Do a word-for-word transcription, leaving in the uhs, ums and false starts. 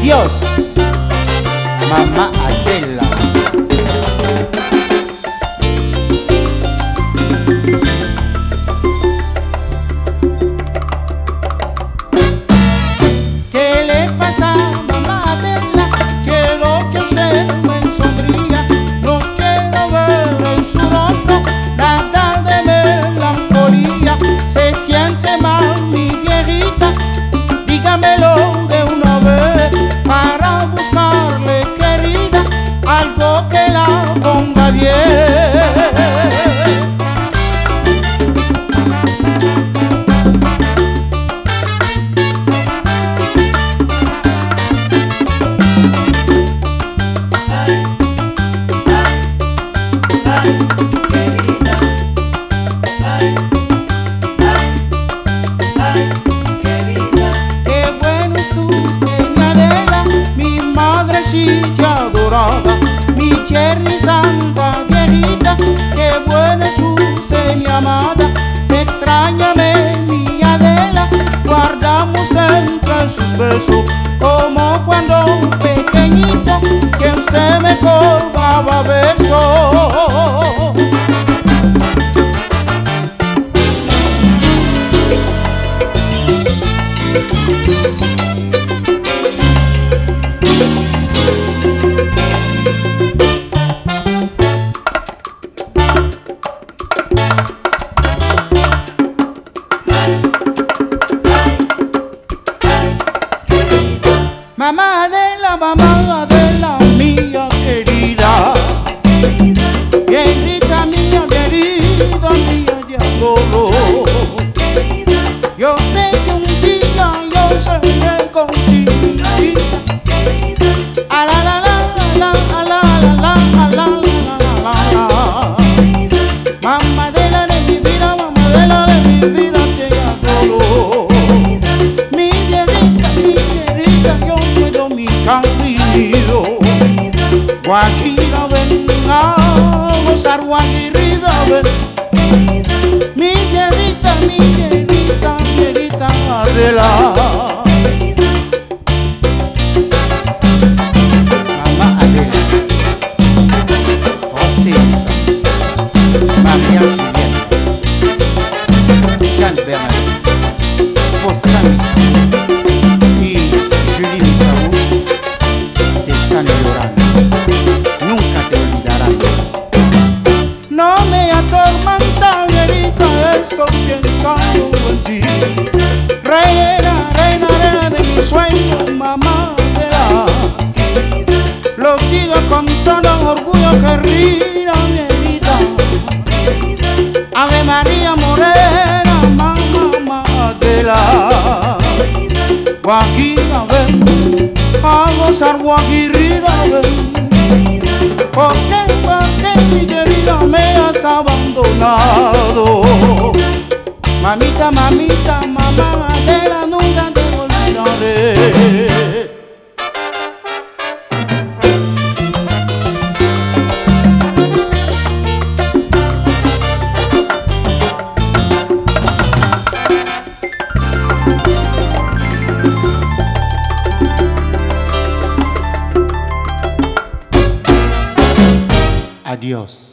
Adiós, mamá Adela. ¿Qué le pasa a mamá Adela? Quiero que usted me sonría. No quiero ver en su rostro nada de melancolía. Se siente mal mi viejita, dígamelo de una vez para buscarle, querida, algo que la ponga bien. Mi Cherry santa viejita, qué buena es usted, mi amada. Extrañame, mi Adela, guardamos entre sus besos, como cuando pequeñito que usted me colgaba besos. Mamá Adela, mamá Adela, mía querida, viejita mía querida, mía de adoro. Yo sé que un día yo seré contigo. A la la la la la la la la la la la. Mamá Adela de mi vida, mamá Adela de mi vida, te adoro. Mi viejita, mi querida, yo mi cariño. Guajira ven a gozar, guajirita ven. Mi viejita, mi viejita, viejita Adela. Mamá Adela, José María Julieta, Jean Bernadette, Faustin y Julie Misaú te están llorando, nunca te olvidarán. No me atormenta, viejita, estoy pensando en ti. Reina, reina, reina de mi sueño, mamá Adela. Lo digo con todo orgullo, querida viejita. Ave María Morena, mamá Adela. Guajira ven a gozar, guajirita ven. ¿Por qué, por qué, mi querida, me has abandonado? Mamita, mamita, mamá Adela, nunca te olvidaré. Adiós.